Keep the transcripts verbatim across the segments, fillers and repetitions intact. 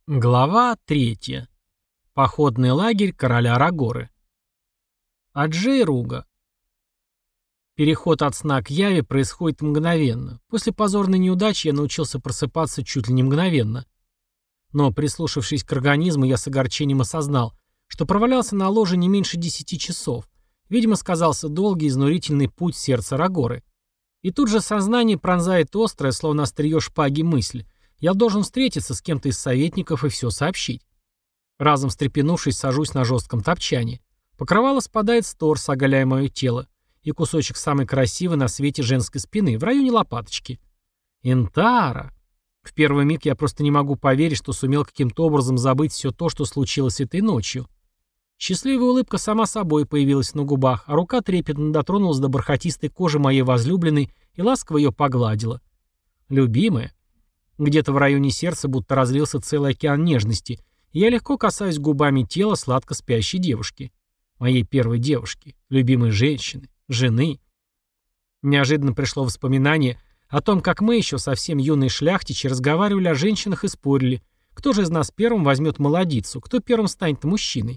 Глава третья. Походный лагерь короля Рагоры. Аджей Руга. Переход от сна к яве происходит мгновенно. После позорной неудачи я научился просыпаться чуть ли не мгновенно. Но, прислушавшись к организму, я с огорчением осознал, что провалялся на ложе не меньше десяти часов. Видимо, сказался долгий изнурительный путь сердца Рагоры. И тут же сознание пронзает острое, словно острие шпаги, мысль. Я должен встретиться с кем-то из советников и все сообщить. Разом встрепенувшись, сажусь на жестком топчане. Покрывало спадает с торса, оголяя мое тело, и кусочек самой красивой на свете женской спины, в районе лопаточки. Интара! В первый миг я просто не могу поверить, что сумел каким-то образом забыть все то, что случилось этой ночью. Счастливая улыбка сама собой появилась на губах, а рука трепетно дотронулась до бархатистой кожи моей возлюбленной и ласково ее погладила. Любимая. Где-то в районе сердца будто разлился целый океан нежности, и я легко касаюсь губами тела сладко спящей девушки. Моей первой девушки, любимой женщины, жены. Неожиданно пришло воспоминание о том, как мы еще совсем юные шляхтичи разговаривали о женщинах и спорили, кто же из нас первым возьмет молодицу, кто первым станет мужчиной.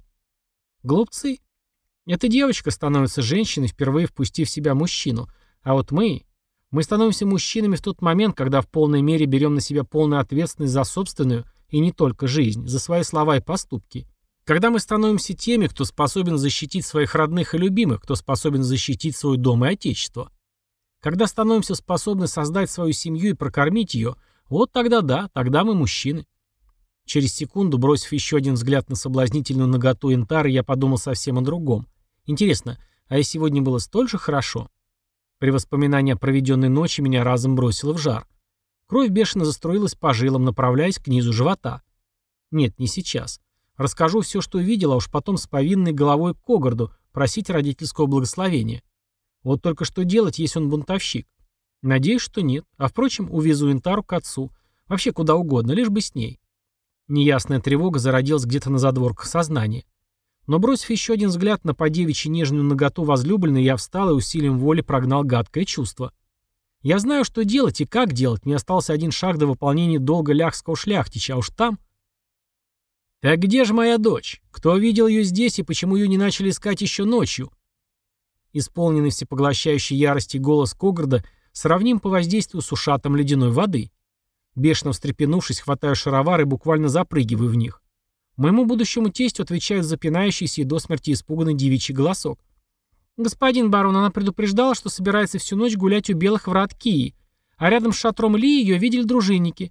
Глупцы. Эта девочка становится женщиной, впервые впустив в себя мужчину, а вот мы... Мы становимся мужчинами в тот момент, когда в полной мере берем на себя полную ответственность за собственную и не только жизнь, за свои слова и поступки. Когда мы становимся теми, кто способен защитить своих родных и любимых, кто способен защитить свой дом и отечество. Когда становимся способны создать свою семью и прокормить ее, вот тогда да, тогда мы мужчины. Через секунду, бросив еще один взгляд на соблазнительную наготу Интары, я подумал совсем о другом. Интересно, а ей сегодня было столь же хорошо? При воспоминании о проведенной ночи меня разом бросило в жар. Кровь бешено заструилась по жилам, направляясь к низу живота. Нет, не сейчас. Расскажу все, что видел, а уж потом с повинной головой к Когорду просить родительского благословения. Вот только что делать, если он бунтовщик? Надеюсь, что нет. А впрочем, увезу Интару к отцу. Вообще куда угодно, лишь бы с ней. Неясная тревога зародилась где-то на задворках сознания. Но бросив еще один взгляд на подевичьи нежную наготу возлюбленной, я встал и усилием воли прогнал гадкое чувство. Я знаю, что делать и как делать, мне остался один шаг до выполнения долга ляхского шляхтича, а уж там... Так где же моя дочь? Кто видел ее здесь и почему ее не начали искать еще ночью? Исполненный всепоглощающей ярости голос Когорда сравним по воздействию с ушатом ледяной воды. Бешено встрепенувшись, хватаю шаровары и буквально запрыгиваю в них. Моему будущему тестю отвечает запинающийся и до смерти испуганный девичий голосок. «Господин барон, она предупреждала, что собирается всю ночь гулять у белых врат Кии, а рядом с шатром Ли ее видели дружинники».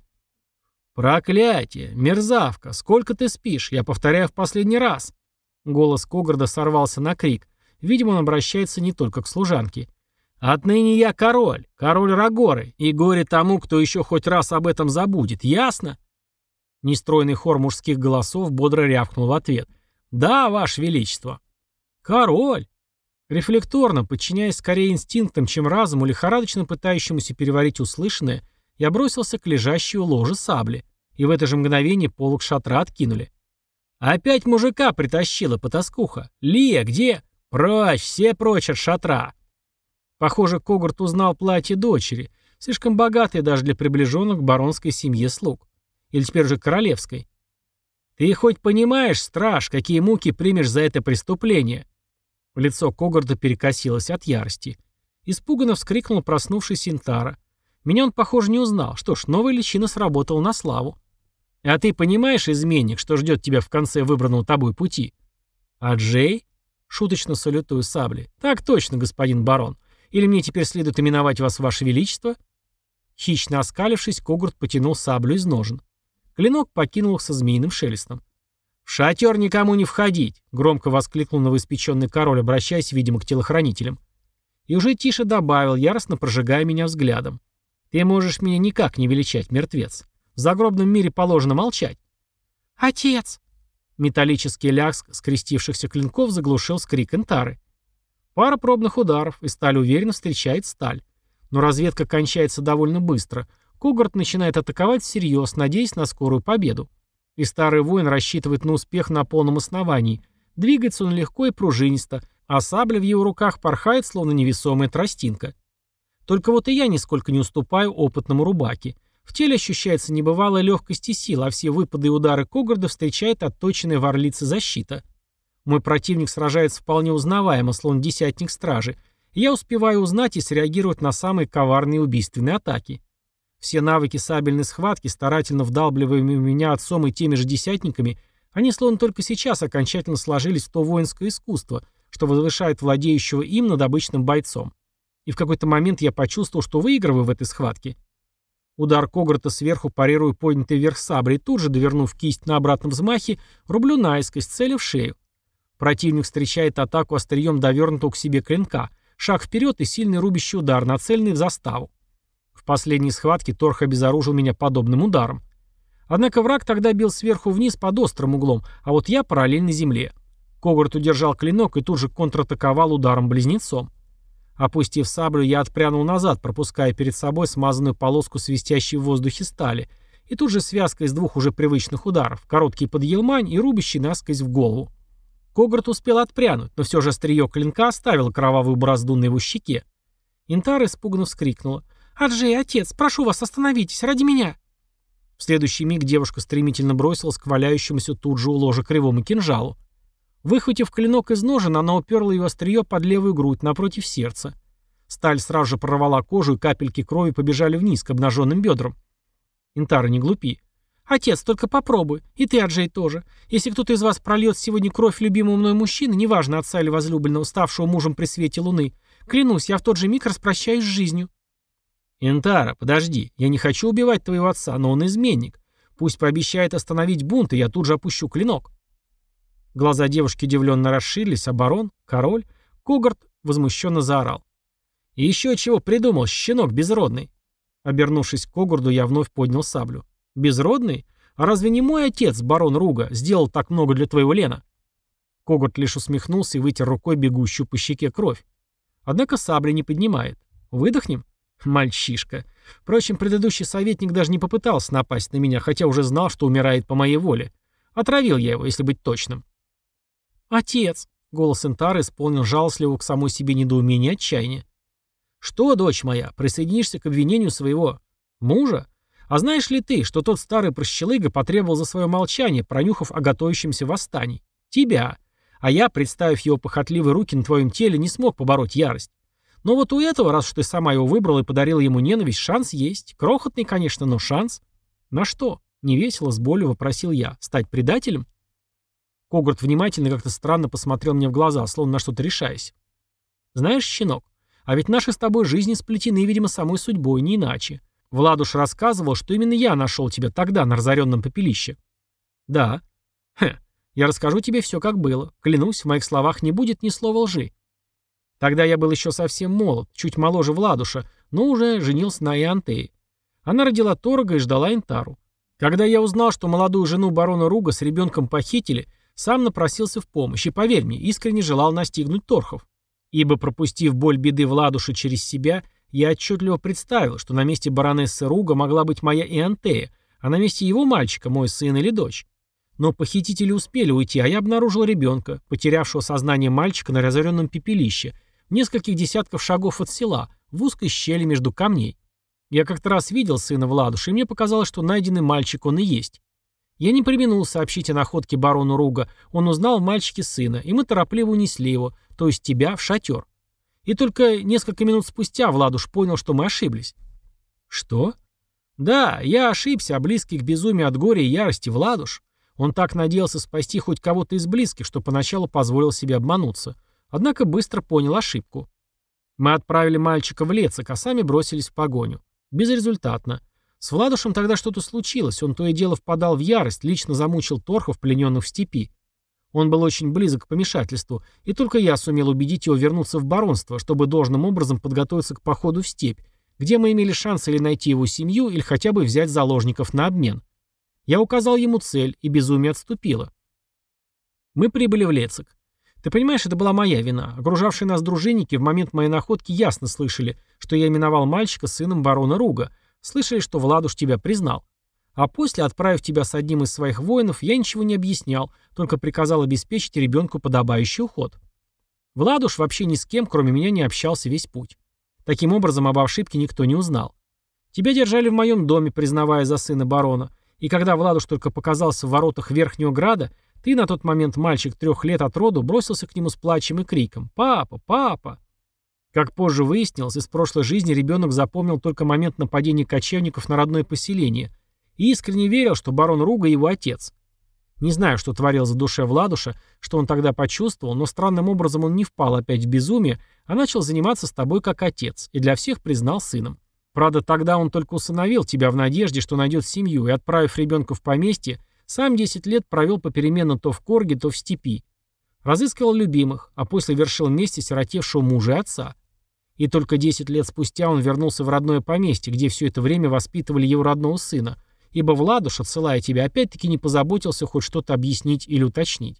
«Проклятие! Мерзавка! Сколько ты спишь? Я повторяю в последний раз!» Голос Когорда сорвался на крик. Видимо, он обращается не только к служанке. «Отныне я король, король Рагоры, и горе тому, кто еще хоть раз об этом забудет, ясно?» Нестройный хор мужских голосов бодро рявкнул в ответ. «Да, ваше величество». «Король!» Рефлекторно, подчиняясь скорее инстинктам, чем разуму, лихорадочно пытающемуся переварить услышанное, я бросился к лежащей у ложа сабли, и в это же мгновение полог шатра откинули. «Опять мужика притащила, потаскуха! Лия, где? Прочь, все прочь от шатра!» Похоже, Когорт узнал платье дочери, слишком богатое даже для приближенных к баронской семье слуг. Или теперь уже королевской. «Ты хоть понимаешь, страж, какие муки примешь за это преступление?» Лицо Когорда перекосилось от ярости. Испуганно вскрикнул проснувшийся Интара. Меня он, похоже, не узнал. Что ж, новая личина сработала на славу. «А ты понимаешь, изменник, что ждет тебя в конце выбранного тобой пути?» «А Джей?» Шуточно салютую саблей. «Так точно, господин барон. Или мне теперь следует именовать вас ваше величество?» Хищно оскалившись, Когорд потянул саблю из ножен. Клинок покинул их со змеиным шелестом. «В шатер никому не входить!» — громко воскликнул новоиспеченный король, обращаясь, видимо, к телохранителям. И уже тише добавил, яростно прожигая меня взглядом. «Ты можешь меня никак не величать, мертвец. В загробном мире положено молчать». «Отец!» Металлический лязг скрестившихся клинков заглушил скрик Интары. Пара пробных ударов, и сталь уверенно встречает сталь. Но разведка кончается довольно быстро. Когорт начинает атаковать всерьез, надеясь на скорую победу. И старый воин рассчитывает на успех на полном основании. Двигается он легко и пружинисто, а сабля в его руках порхает, словно невесомая тростинка. Только вот и я нисколько не уступаю опытному рубаке. В теле ощущается небывалая легкость и сила, а все выпады и удары Когорда встречает отточенная в орлице защита. Мой противник сражается вполне узнаваемо, словно десятник стражи, и я успеваю узнать и среагировать на самые коварные убийственные атаки. Все навыки сабельной схватки, старательно вдалбливаемые в меня отцом и теми же десятниками, они словно только сейчас окончательно сложились в то воинское искусство, что возвышает владеющего им над обычным бойцом. И в какой-то момент я почувствовал, что выигрываю в этой схватке. Удар Когорта сверху парирую поднятый вверх саблей, тут же, довернув кисть на обратном взмахе, рублю наискось, целя в шею. Противник встречает атаку острием довернутого к себе клинка, шаг вперед и сильный рубящий удар, нацеленный в заставу. В последней схватке Торх обезоружил меня подобным ударом. Однако враг тогда бил сверху вниз под острым углом, а вот я параллельно земле. Когорт удержал клинок и тут же контратаковал ударом-близнецом. Опустив саблю, я отпрянул назад, пропуская перед собой смазанную полоску свистящей в воздухе стали, и тут же связка из двух уже привычных ударов, короткий под елмань и рубящий насквозь в голову. Когорт успел отпрянуть, но все же острие клинка оставило кровавую борозду на его щеке. Интара испуганно вскрикнула: «Аджей, отец, прошу вас, остановитесь, ради меня!» В следующий миг девушка стремительно бросилась к валяющемуся тут же у ложа кривому кинжалу. Выхватив клинок из ножен, она уперла его острие под левую грудь, напротив сердца. Сталь сразу же прорвала кожу, и капельки крови побежали вниз, к обнаженным бедрам. «Интара, не глупи. Отец, только попробуй. И ты, Аджей, тоже. Если кто-то из вас прольет сегодня кровь любимого мной мужчины, неважно, отца или возлюбленного, ставшего мужем при свете луны, клянусь, я в тот же миг распрощаюсь с жизнью». «Интара, подожди. Я не хочу убивать твоего отца, но он изменник. Пусть пообещает остановить бунт, и я тут же опущу клинок». Глаза девушки удивленно расширились, а барон, король, Когорт возмущенно заорал: «И еще чего придумал, щенок безродный?» Обернувшись к Когорду, я вновь поднял саблю. «Безродный? А разве не мой отец, барон Руга, сделал так много для твоего Лена?» Когорт лишь усмехнулся и вытер рукой бегущую по щеке кровь. Однако сабли не поднимает. «Выдохнем?» Мальчишка. Впрочем, предыдущий советник даже не попытался напасть на меня, хотя уже знал, что умирает по моей воле. Отравил я его, если быть точным. «Отец!» — голос Интары исполнил жалостливого к самой себе недоумение и отчаяния. «Что, дочь моя, присоединишься к обвинению своего мужа? А знаешь ли ты, что тот старый прощелыга потребовал за свое молчание, пронюхав о готовящемся восстании? Тебя. А я, представив его похотливые руки на твоем теле, не смог побороть ярость. Но вот у этого, раз уж ты сама его выбрала и подарила ему ненависть, шанс есть. Крохотный, конечно, но шанс. На что?» — невесело, с болью вопросил я. «Стать предателем?» Когорт внимательно, как-то странно посмотрел мне в глаза, словно на что-то решаясь. «Знаешь, щенок, а ведь наши с тобой жизни сплетены, видимо, самой судьбой, не иначе. Владуш рассказывал, что именно я нашел тебя тогда на разоренном попелище». «Да». «Хм, я расскажу тебе все, как было. Клянусь, в моих словах не будет ни слова лжи. Тогда я был еще совсем молод, чуть моложе Владуша, но уже женился на Иантее. Она родила Торга и ждала Интару. Когда я узнал, что молодую жену барона Руга с ребенком похитили, сам напросился в помощь и, поверь мне, искренне желал настигнуть торхов. Ибо, пропустив боль беды Владуша через себя, я отчетливо представил, что на месте баронессы Руга могла быть моя Иантея, а на месте его мальчика мой сын или дочь. Но похитители успели уйти, а я обнаружил ребенка, потерявшего сознание мальчика на разоренном пепелище, в нескольких десятков шагов от села, в узкой щели между камней. Я как-то раз видел сына Владуша, и мне показалось, что найденный мальчик он и есть. Я не преминул сообщить о находке барону Руга. Он узнал в мальчике сына, и мы торопливо унесли его, то есть тебя, в шатер. И только несколько минут спустя Владуш понял, что мы ошиблись. Что? Да, я ошибся, а близкий к безумию от горя и ярости Владуш. Он так надеялся спасти хоть кого-то из близких, что поначалу позволил себе обмануться. Однако быстро понял ошибку. Мы отправили мальчика в Лецик, а сами бросились в погоню. Безрезультатно. С Владушем тогда что-то случилось, он то и дело впадал в ярость, лично замучил торхов, плененных в степи. Он был очень близок к помешательству, и только я сумел убедить его вернуться в баронство, чтобы должным образом подготовиться к походу в степь, где мы имели шанс или найти его семью, или хотя бы взять заложников на обмен. Я указал ему цель, и безумие отступило. Мы прибыли в Лецик. Ты понимаешь, это была моя вина. Окружавшие нас дружинники в момент моей находки ясно слышали, что я именовал мальчика сыном барона Руга, слышали, что Владуш тебя признал. А после, отправив тебя с одним из своих воинов, я ничего не объяснял, только приказал обеспечить ребенку подобающий уход. Владуш вообще ни с кем, кроме меня, не общался весь путь. Таким образом, об ошибке никто не узнал. Тебя держали в моем доме, признавая за сына барона, и когда Владуш только показался в воротах Верхнего Града, ты, на тот момент мальчик трех лет от роду, бросился к нему с плачем и криком: «Папа! Папа!». Как позже выяснилось, из прошлой жизни ребенок запомнил только момент нападения кочевников на родное поселение и искренне верил, что барон Руга его отец. Не знаю, что творилось в душе Владуша, что он тогда почувствовал, но странным образом он не впал опять в безумие, а начал заниматься с тобой как отец и для всех признал сыном. Правда, тогда он только усыновил тебя в надежде, что найдет семью, и, отправив ребенка в поместье, сам десять лет провел попеременно то в Корге, то в степи. Разыскивал любимых, а после вершил месть сиротевшего мужа и отца. И только десять лет спустя он вернулся в родное поместье, где все это время воспитывали его родного сына, ибо Владуш, отсылая тебя, опять-таки не позаботился хоть что-то объяснить или уточнить.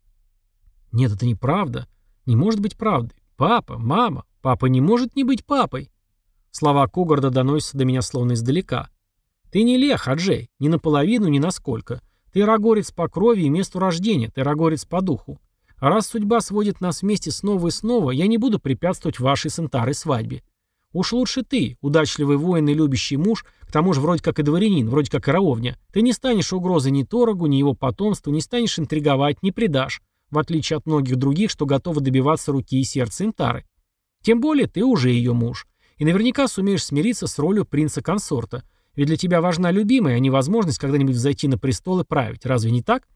Нет, это неправда. Не может быть правдой. Папа, мама, папа не может не быть папой. Слова Когорда доносятся до меня словно издалека. Ты не лех, Аджей, ни наполовину, ни насколько. Ты рагорец по крови и месту рождения, ты рагорец по духу. А раз судьба сводит нас вместе снова и снова, я не буду препятствовать вашей с Интарой свадьбе. Уж лучше ты, удачливый воин и любящий муж, к тому же вроде как и дворянин, вроде как и ровня. Ты не станешь угрозой ни Торогу, ни его потомству, не станешь интриговать, не предашь, в отличие от многих других, что готовы добиваться руки и сердца Интары. Тем более ты уже ее муж. И наверняка сумеешь смириться с ролью принца-консорта. Ведь для тебя важна любимая, а не возможность когда-нибудь взойти на престол и править. Разве не так?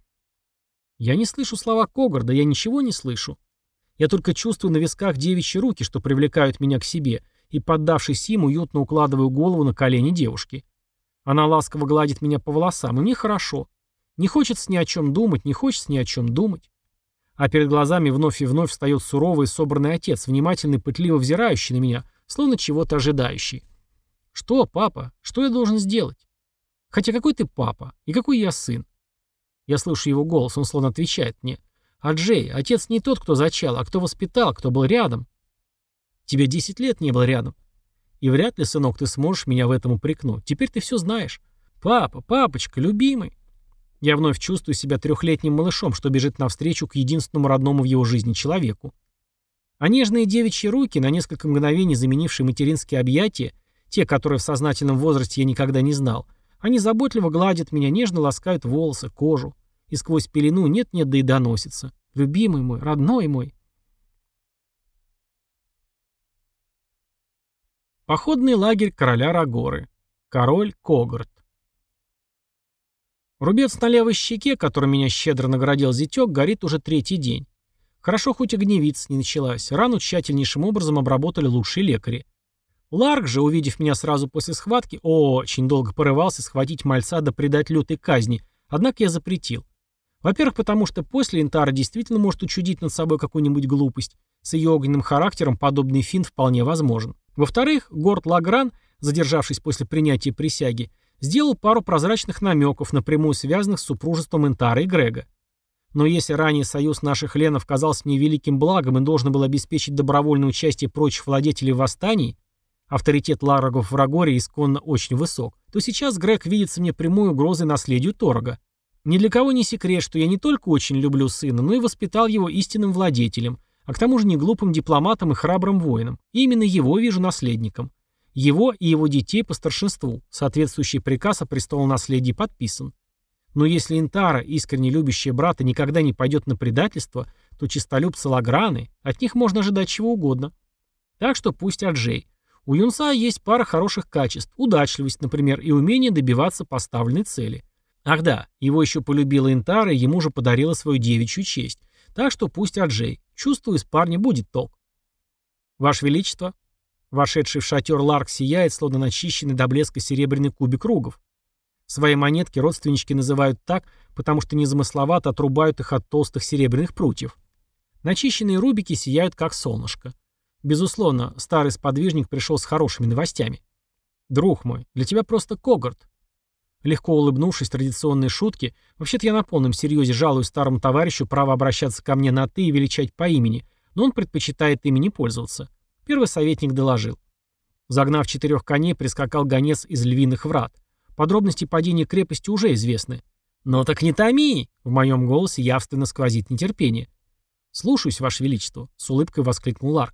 Я не слышу слова Когорда, я ничего не слышу. Я только чувствую на висках девичьи руки, что привлекают меня к себе, и, поддавшись им, уютно укладываю голову на колени девушки. Она ласково гладит меня по волосам, и мне хорошо. Не хочется ни о чем думать, не хочется ни о чем думать. А перед глазами вновь и вновь встает суровый и собранный отец, внимательно и пытливо взирающий на меня, словно чего-то ожидающий. Что, папа? Что я должен сделать? Хотя какой ты папа? И какой я сын? Я слышу его голос, он словно отвечает мне. Аджей, отец не тот, кто зачал, а кто воспитал, кто был рядом. Тебе десять лет не был рядом. И вряд ли, сынок, ты сможешь меня в этом упрекнуть. Теперь ты все знаешь. Папа, папочка, любимый. Я вновь чувствую себя трехлетним малышом, что бежит навстречу к единственному родному в его жизни человеку. А нежные девичьи руки, на несколько мгновений заменившие материнские объятия, те, которые в сознательном возрасте я никогда не знал, они заботливо гладят меня, нежно ласкают волосы, кожу. И сквозь пелену нет-нет, да и доносится. Любимый мой, родной мой. Походный лагерь короля Рагоры. Король Когорд. Рубец на левой щеке, которым меня щедро наградил зятек, горит уже третий день. Хорошо, хоть огневица не началась. Рану тщательнейшим образом обработали лучшие лекари. Ларк же, увидев меня сразу после схватки, очень долго порывался схватить мальца да предать лютой казни, однако я запретил. Во-первых, потому что после Интара действительно может учудить над собой какую-нибудь глупость. С ее огненным характером подобный финт вполне возможен. Во-вторых, Горд Лагран, задержавшись после принятия присяги, сделал пару прозрачных намеков, напрямую связанных с супружеством Интара и Грега. Но если ранее союз наших ленов казался мне великим благом и должен был обеспечить добровольное участие прочих владетелей в восстании, авторитет ларгов в Рагоре исконно очень высок, то сейчас Грег видится мне прямой угрозой наследию Торога. Ни для кого не секрет, что я не только очень люблю сына, но и воспитал его истинным владетелем, а к тому же не глупым дипломатом и храбрым воином. И именно его вижу наследником. Его и его детей по старшинству. Соответствующий приказ о престолонаследии подписан. Но если Интара, искренне любящая брата, никогда не пойдет на предательство, то чистолюбцы Лаграны, от них можно ожидать чего угодно. Так что пусть Аджей. У юнца есть пара хороших качеств, удачливость, например, и умение добиваться поставленной цели. Ах да, его еще полюбила Интара и ему же подарила свою девичью честь. Так что пусть Аджей. Чувствую, из парня будет толк. Ваше Величество. Вошедший в шатер Ларк сияет, словно начищенный до блеска серебряный кубик ругов. Свои монетки родственнички называют так, потому что незамысловато отрубают их от толстых серебряных прутьев. Начищенные рубики сияют, как солнышко. Безусловно, старый сподвижник пришел с хорошими новостями. Друг мой, для тебя просто Когорд. Легко улыбнувшись традиционной шутке, вообще-то я на полном серьезе жалую старому товарищу право обращаться ко мне на «ты» и величать по имени, но он предпочитает ими не пользоваться. Первый советник доложил. Загнав четырех коней, прискакал гонец из львиных врат. Подробности падения крепости уже известны. «Но так не томи!» — в моем голосе явственно сквозит нетерпение. «Слушаюсь, Ваше Величество», — с улыбкой воскликнул Ларк.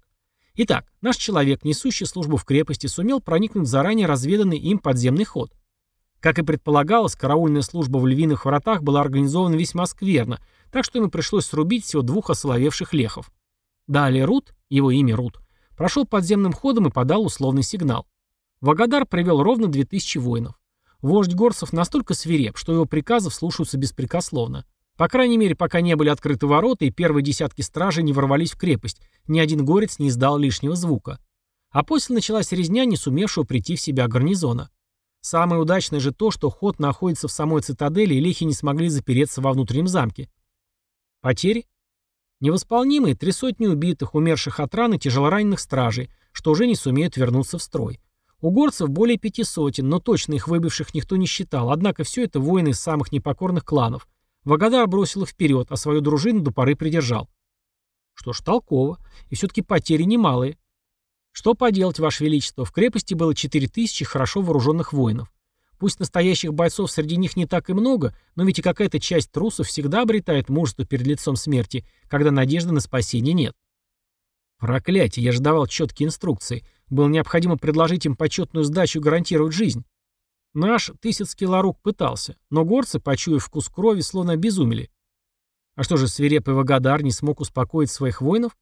Итак, наш человек, несущий службу в крепости, сумел проникнуть в заранее разведанный им подземный ход. Как и предполагалось, караульная служба в Львиных Вратах была организована весьма скверно, так что ему пришлось срубить всего двух осоловевших лехов. Далее Рут, его имя Рут, прошел подземным ходом и подал условный сигнал. Вагадар привел ровно две тысячи воинов. Вождь горцев настолько свиреп, что его приказов слушаются беспрекословно. По крайней мере, пока не были открыты ворота и первые десятки стражей не ворвались в крепость, ни один горец не издал лишнего звука. А после началась резня, не сумевшего прийти в себя гарнизона. Самое удачное же то, что ход находится в самой цитадели, и лехи не смогли запереться во внутреннем замке. Потери? Невосполнимые три сотни убитых, умерших от ран и тяжелораненых стражей, что уже не сумеют вернуться в строй. У горцев более пяти сотен, но точно их выбивших никто не считал, однако все это воины из самых непокорных кланов. Вагадар бросил их вперед, а свою дружину до поры придержал. Что ж, толково, и все-таки потери немалые. Что поделать, Ваше Величество, в крепости было четыре тысячи хорошо вооруженных воинов. Пусть настоящих бойцов среди них не так и много, но ведь и какая-то часть трусов всегда обретает мужество перед лицом смерти, когда надежды на спасение нет. Проклятие, я же давал четкие инструкции. Было необходимо предложить им почетную сдачу и гарантировать жизнь. Наш Тысяцкий Ларук пытался, но горцы, почуяв вкус крови, словно обезумели. А что же, свирепый Вагадар не смог успокоить своих воинов?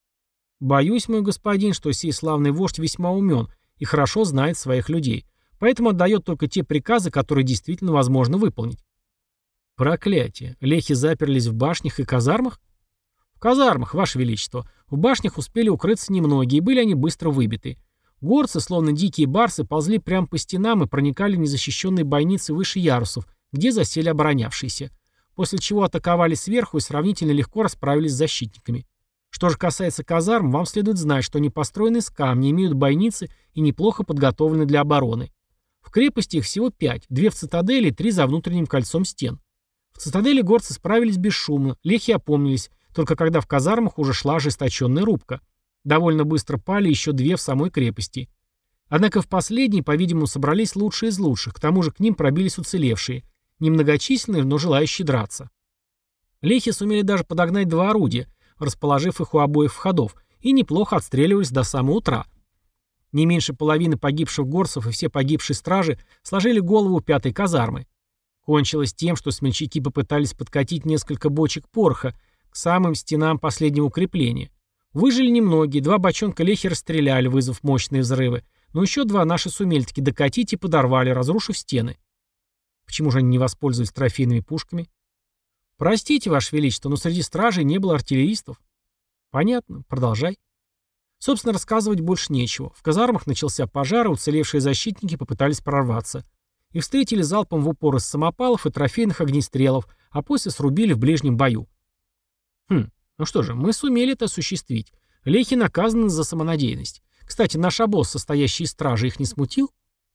Боюсь, мой господин, что сей славный вождь весьма умен и хорошо знает своих людей, поэтому отдает только те приказы, которые действительно возможно выполнить. Проклятие, лехи заперлись в башнях и казармах? В казармах, Ваше Величество. В башнях успели укрыться немногие, и были они быстро выбиты. Горцы, словно дикие барсы, ползли прямо по стенам и проникали в незащищенные бойницы выше ярусов, где засели оборонявшиеся, после чего атаковали сверху и сравнительно легко расправились с защитниками. Что же касается казарм, вам следует знать, что они построены из камня, имеют бойницы и неплохо подготовлены для обороны. В крепости их всего пять, две в цитадели и три за внутренним кольцом стен. В цитадели горцы справились бесшумно, лехи опомнились, только когда в казармах уже шла ожесточенная рубка. Довольно быстро пали еще две в самой крепости. Однако в последней, по-видимому, собрались лучшие из лучших, к тому же к ним пробились уцелевшие, немногочисленные, но желающие драться. Лехи сумели даже подогнать два орудия, расположив их у обоих входов, и неплохо отстреливались до самого утра. Не меньше половины погибших горцев и все погибшие стражи сложили голову у пятой казармы. Кончилось тем, что смельчаки попытались подкатить несколько бочек пороха к самым стенам последнего укрепления. Выжили немногие, два бочонка лехи расстреляли, вызвав мощные взрывы, но еще два наши сумели таки докатить и подорвали, разрушив стены. Почему же они не воспользовались трофейными пушками? Простите, Ваше Величество, но среди стражей не было артиллеристов. Понятно, продолжай. Собственно, рассказывать больше нечего. В казармах начался пожар, и уцелевшие защитники попытались прорваться. Их встретили залпом в упор из самопалов и трофейных огнестрелов, а после срубили в ближнем бою. Хм, ну что же, мы сумели это осуществить. Лехи наказаны за самонадеянность. Кстати, наш обоз, состоящий из стражи, их не смутил?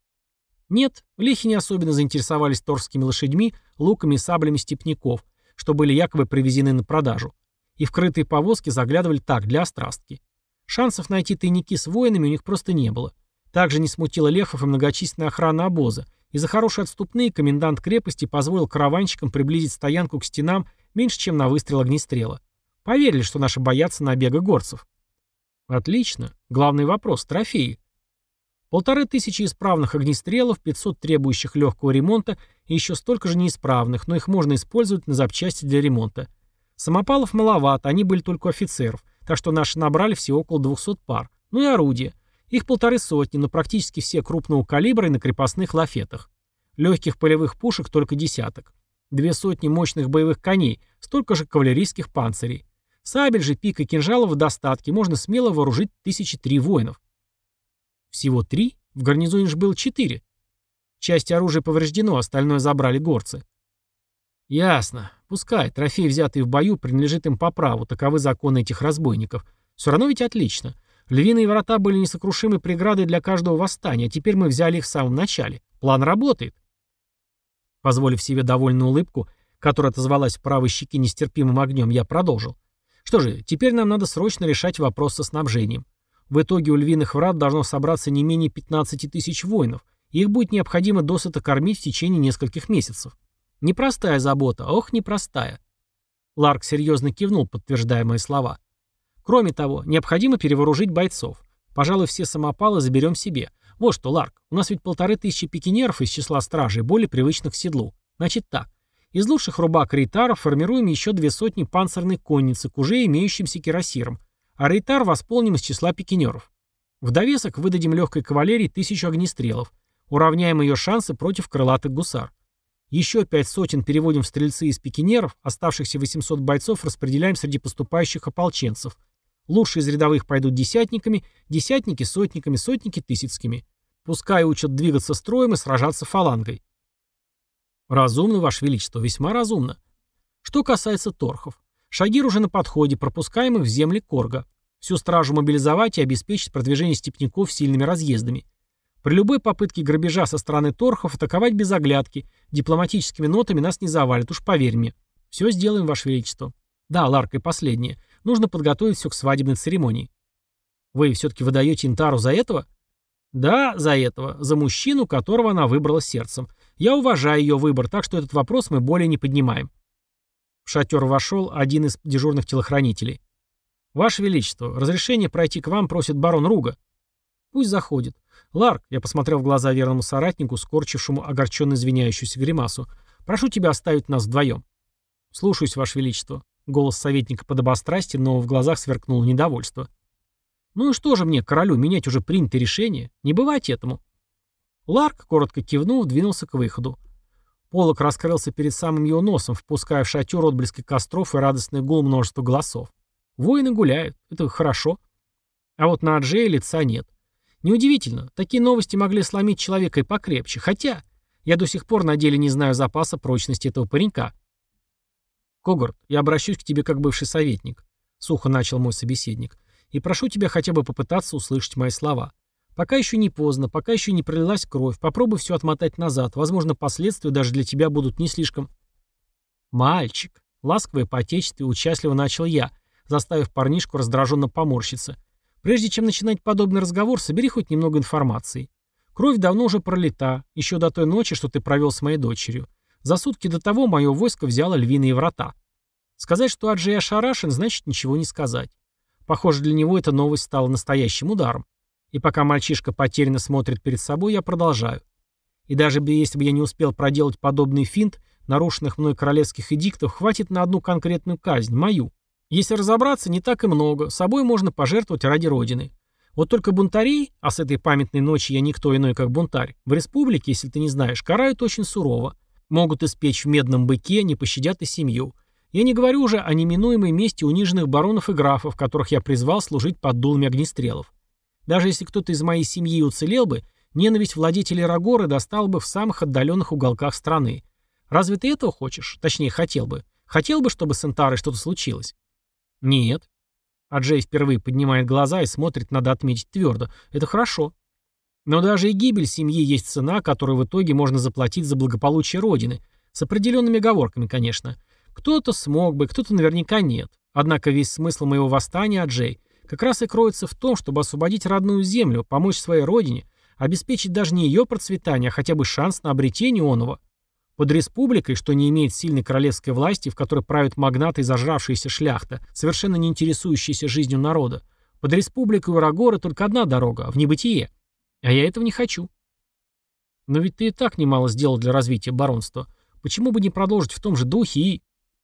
Нет, лехи не особенно заинтересовались торжскими лошадьми, луками и саблями степняков, что были якобы привезены на продажу. И вкрытые повозки заглядывали так, для острастки. Шансов найти тайники с воинами у них просто не было. Также не смутила лехов и многочисленная охрана обоза. И за хорошие отступные комендант крепости позволил караванщикам приблизить стоянку к стенам меньше, чем на выстрел огнестрела. Поверили, что наши боятся набега горцев. Отлично. Главный вопрос — трофеи. Полторы тысячи исправных огнестрелов, пятьсот требующих легкого ремонта и еще столько же неисправных, но их можно использовать на запчасти для ремонта. Самопалов маловато, они были только у офицеров, так что наши набрали всего около двухсот пар. Ну и орудия. Их полторы сотни, но практически все крупного калибра и на крепостных лафетах. Легких полевых пушек только десяток. Две сотни мощных боевых коней, столько же кавалерийских панцирей. Сабель же, пик и кинжалов в достатке, можно смело вооружить тысячи три воинов. Всего три? В гарнизоне же было четыре. Часть оружия повреждено, остальное забрали горцы. Ясно. Пускай, трофей, взятый в бою, принадлежит им по праву, таковы законы этих разбойников. Все равно ведь отлично. Львиные врата были несокрушимой преградой для каждого восстания, а теперь мы взяли их в самом начале. План работает. Позволив себе довольную улыбку, которая отозвалась в правой щеке нестерпимым огнем, я продолжил. Что же, теперь нам надо срочно решать вопрос со снабжением. В итоге у львиных врат должно собраться не менее пятнадцати тысяч воинов, и их будет необходимо досыта кормить в течение нескольких месяцев. Непростая забота, ох, непростая. Ларк серьезно кивнул, подтверждая мои слова. Кроме того, необходимо перевооружить бойцов. Пожалуй, все самопалы заберем себе. Вот что, Ларк, у нас ведь полторы тысячи пикинеров из числа стражей, более привычных к седлу. Значит так. Из лучших рубак рейтаров формируем еще две сотни панцирной конницы к уже имеющимся кирасирам, а рейтар восполним из числа пикинеров. В довесок выдадим легкой кавалерии тысячу огнестрелов. Уравняем ее шансы против крылатых гусар. Еще пять сотен переводим в стрельцы из пикинеров, оставшихся восемьсот бойцов распределяем среди поступающих ополченцев. Лучшие из рядовых пойдут десятниками, десятники сотниками, сотники тысяцкими. Пускай учат двигаться строем и сражаться фалангой. Разумно, Ваше Величество, весьма разумно. Что касается торхов. Шагир уже на подходе, пропускаем их в земли Корга. Всю стражу мобилизовать и обеспечить продвижение степняков сильными разъездами. При любой попытке грабежа со стороны торхов атаковать без оглядки. Дипломатическими нотами нас не завалят, уж поверь мне. Все сделаем, Ваше Величество. Да, Ларк, и последнее. Нужно подготовить все к свадебной церемонии. Вы все-таки выдаете Интару за этого? Да, за этого. За мужчину, которого она выбрала сердцем. Я уважаю ее выбор, так что этот вопрос мы более не поднимаем. В шатер вошел один из дежурных телохранителей. Ваше Величество, разрешение пройти к вам просит барон Руга. Пусть заходит. Ларк, я посмотрел в глаза верному соратнику, скорчившему огорченно извиняющуюся гримасу. Прошу тебя оставить нас вдвоем. Слушаюсь, Ваше Величество. Голос советника подобострастия, но в глазах сверкнуло недовольство. Ну и что же мне, королю, менять уже принятое решение? Не бывать этому. Ларк, коротко кивнув, двинулся к выходу. Полог раскрылся перед самым его носом, впуская в шатер отблески костров и радостный гул множества голосов. Воины гуляют. Это хорошо. А вот на Аджее лица нет. Неудивительно. Такие новости могли сломить человека и покрепче. Хотя я до сих пор на деле не знаю запаса прочности этого паренька. «Когорт, я обращусь к тебе как бывший советник», — сухо начал мой собеседник, «и прошу тебя хотя бы попытаться услышать мои слова. Пока еще не поздно, пока еще не пролилась кровь, попробуй все отмотать назад, возможно, последствия даже для тебя будут не слишком...» «Мальчик», — ласково и по-отечески участливо начал я, заставив парнишку раздраженно поморщиться. «Прежде чем начинать подобный разговор, собери хоть немного информации. Кровь давно уже пролита, еще до той ночи, что ты провел с моей дочерью. За сутки до того мое войско взяло львиные врата. Сказать, что Аджей ошарашен, значит ничего не сказать. Похоже, для него эта новость стала настоящим ударом. И пока мальчишка потерянно смотрит перед собой, я продолжаю. И даже если бы я не успел проделать подобный финт, нарушенных мной королевских эдиктов хватит на одну конкретную казнь, мою. Если разобраться, не так и много, собой можно пожертвовать ради Родины. Вот только бунтарей, а с этой памятной ночи я никто иной, как бунтарь, в республике, если ты не знаешь, карают очень сурово. Могут испечь в медном быке, не пощадят и семью. Я не говорю уже о неминуемой мести униженных баронов и графов, которых я призвал служить под дулами огнестрелов. Даже если кто-то из моей семьи уцелел бы, ненависть владетелей Рагоры достала бы в самых отдаленных уголках страны. Разве ты этого хочешь? Точнее, хотел бы. Хотел бы, чтобы с Интарой что-то случилось? Нет. Аджей впервые поднимает глаза и смотрит, надо отметить, твердо. Это хорошо. Но даже и гибель семьи есть цена, которую в итоге можно заплатить за благополучие Родины. С определенными оговорками, конечно. Кто-то смог бы, кто-то наверняка нет. Однако весь смысл моего восстания, Аджей, как раз и кроется в том, чтобы освободить родную землю, помочь своей Родине, обеспечить даже не ее процветание, а хотя бы шанс на обретение оного. Под республикой, что не имеет сильной королевской власти, в которой правят магнаты и зажравшаяся шляхта, совершенно не интересующаяся жизнью народа, под республикой у Рагоры только одна дорога — в небытие. А я этого не хочу. Но ведь ты и так немало сделал для развития баронства. Почему бы не продолжить в том же духе и...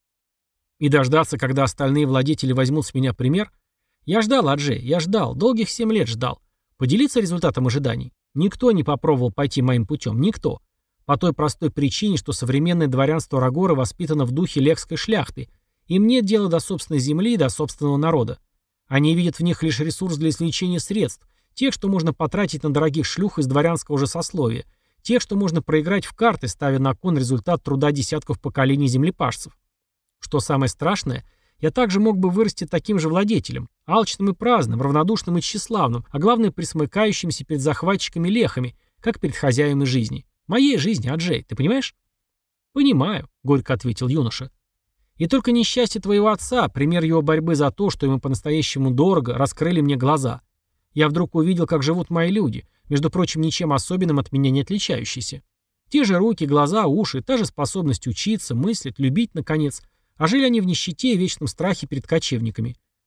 И дождаться, когда остальные владетели возьмут с меня пример? Я ждал, Аджей, я ждал, долгих семь лет ждал. Поделиться результатом ожиданий? Никто не попробовал пойти моим путем, никто. По той простой причине, что современное дворянство Рагоры воспитано в духе лекской шляхты. Им нет дела до собственной земли и до собственного народа. Они видят в них лишь ресурс для извлечения средств, тех, что можно потратить на дорогих шлюх из дворянского же сословия, тех, что можно проиграть в карты, ставя на кон результат труда десятков поколений землепашцев. Что самое страшное, я также мог бы вырасти таким же владетелем, алчным и праздным, равнодушным и тщеславным, а главное присмыкающимся перед захватчиками лехами, как перед хозяевами жизни. Моей жизни, Аджей, ты понимаешь? Понимаю, горько ответил юноша. И только несчастье твоего отца, пример его борьбы за то, что ему по-настоящему дорого, раскрыли мне глаза. Я вдруг увидел, как живут мои люди, между прочим, ничем особенным от меня не отличающиеся. Те же руки, глаза, уши, та же способность учиться, мыслить, любить, наконец. А жили они в нищете и вечном страхе перед кочевниками.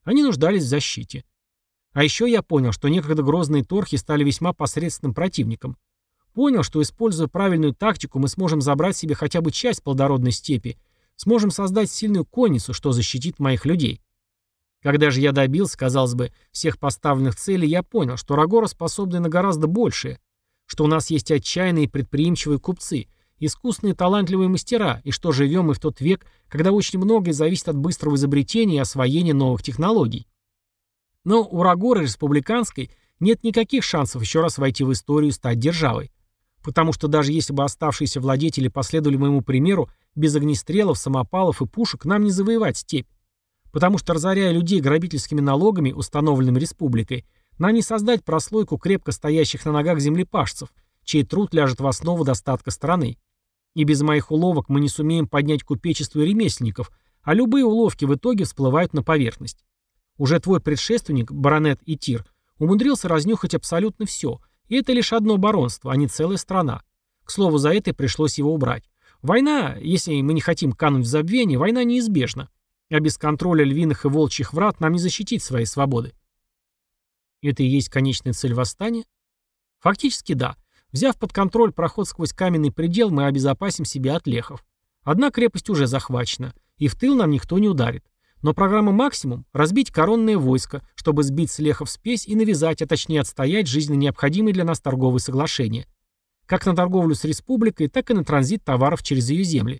Они нуждались в защите. А еще я понял, что некогда грозные торхи стали весьма посредственным противником. Понял, что, используя правильную тактику, мы сможем забрать себе хотя бы часть плодородной степи, сможем создать сильную конницу, что защитит моих людей. Когда же я добился, казалось бы, всех поставленных целей, я понял, что Рагора способны на гораздо большее, что у нас есть отчаянные и предприимчивые купцы, искусные талантливые мастера, и что живем мы в тот век, когда очень многое зависит от быстрого изобретения и освоения новых технологий. Но у Рагоры республиканской нет никаких шансов еще раз войти в историю и стать державой. Потому что даже если бы оставшиеся владетели последовали моему примеру, без огнестрелов, самопалов и пушек нам не завоевать степь. Потому что, разоряя людей грабительскими налогами, установленными республикой, нам не создать прослойку крепко стоящих на ногах землепашцев, чей труд ляжет в основу достатка страны. И без моих уловок мы не сумеем поднять купечество и ремесленников, а любые уловки в итоге всплывают на поверхность. Уже твой предшественник, баронет Итир, умудрился разнюхать абсолютно все, и это лишь одно баронство, а не целая страна. К слову, за это и пришлось его убрать. Война, если мы не хотим кануть в забвение, война неизбежна, а без контроля львиных и волчьих врат нам не защитить своей свободы. Это и есть конечная цель восстания? Фактически да. Взяв под контроль проход сквозь каменный предел, мы обезопасим себя от лехов. Одна крепость уже захвачена, и в тыл нам никто не ударит. Но программа «Максимум» — разбить коронное войско, чтобы сбить с лехов спесь и навязать, а точнее отстоять жизненно необходимые для нас торговые соглашения. Как на торговлю с республикой, так и на транзит товаров через ее земли.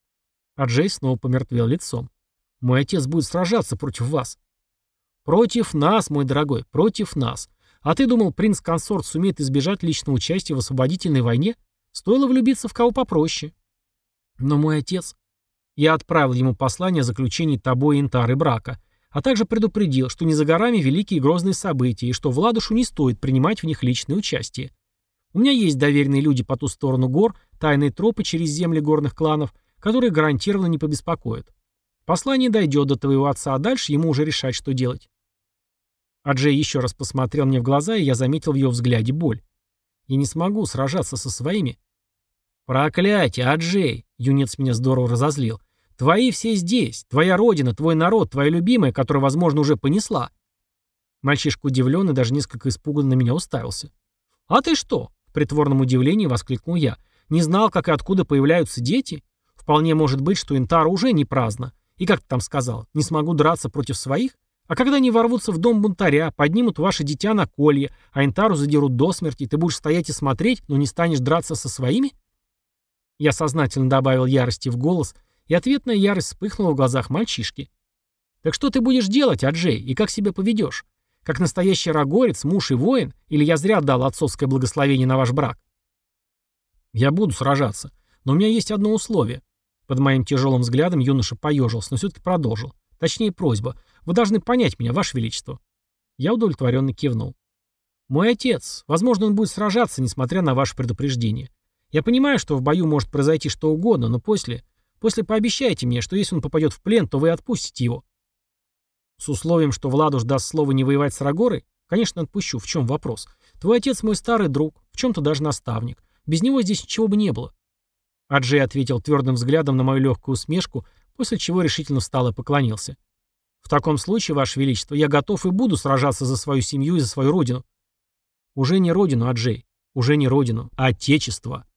А Джей снова помертвел лицом. «Мой отец будет сражаться против вас». «Против нас, мой дорогой, против нас. А ты думал, принц-консорт сумеет избежать личного участия в освободительной войне? Стоило влюбиться в кого попроще». «Но мой отец...» Я отправил ему послание о заключении тобой и Интары брака, а также предупредил, что не за горами великие и грозные события, и что Владушу не стоит принимать в них личное участие. У меня есть доверенные люди по ту сторону гор, тайные тропы через земли горных кланов, которые гарантированно не побеспокоят. Послание дойдет до твоего отца, а дальше ему уже решать, что делать. Аджей еще раз посмотрел мне в глаза, и я заметил в его взгляде боль. Я не смогу сражаться со своими. «Проклятие, Аджей!» — юнец меня здорово разозлил. «Твои все здесь, твоя родина, твой народ, твоя любимая, которая, возможно, уже понесла». Мальчишка удивлен и даже несколько испуганно на меня уставился. «А ты что?» — в притворном удивлении воскликнул я. «Не знал, как и откуда появляются дети? Вполне может быть, что Интара уже не праздна. И как ты там сказал, не смогу драться против своих? А когда они ворвутся в дом бунтаря, поднимут ваше дитя на колье, а Интару задерут до смерти, ты будешь стоять и смотреть, но не станешь драться со своими?» Я сознательно добавил ярости в голос, и ответная ярость вспыхнула в глазах мальчишки. «Так что ты будешь делать, Аджей, и как себя поведешь? Как настоящий рагорец, муж и воин, или я зря дал отцовское благословение на ваш брак?» «Я буду сражаться, но у меня есть одно условие». Под моим тяжелым взглядом юноша поежился, но все-таки продолжил. Точнее, просьба. «Вы должны понять меня, ваше величество». Я удовлетворенно кивнул. «Мой отец. Возможно, он будет сражаться, несмотря на ваше предупреждение. Я понимаю, что в бою может произойти что угодно, но после... После пообещайте мне, что если он попадет в плен, то вы отпустите его». «С условием, что Владуш даст слово не воевать с Рагорой? Конечно, отпущу. В чем вопрос? Твой отец мой старый друг, в чем-то даже наставник. Без него здесь ничего бы не было». Аджей ответил твердым взглядом на мою легкую усмешку, после чего решительно встал и поклонился. «В таком случае, ваше величество, я готов и буду сражаться за свою семью и за свою родину». «Уже не родину, Аджей. Уже не родину, а отечество».